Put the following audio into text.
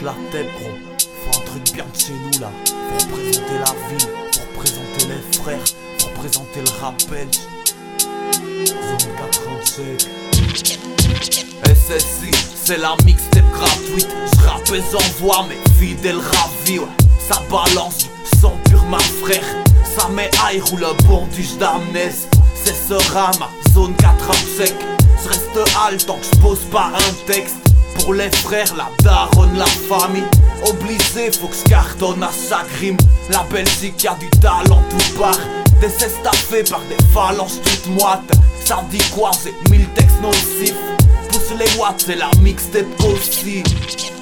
la tête gros. Faut un truc bien de chez nous là. Faut représenter la ville, faut représenter les frères, faut représenter le rap belge. Zone 87. SSI, c'est la mixtape gratuite. J'rappe et j'envoie mes fidèles ravis, ouais. Ça balance, son pur ma frère. Ça met aïe, roule le bondage d'amnèse. C'est serein ma zone 85. J'reste hal tant que j'pose pas un texte. Pour les frères, la daronne, la famille. Obligé, faut que j'cartonne à chaque rime. La Belgique a du talent tout part. Décestaffé par des phalanges toutes moites. Ça dit quoi, c'est 1000 textes nocifs. Pousse les watts, c'est la mixtape aussi.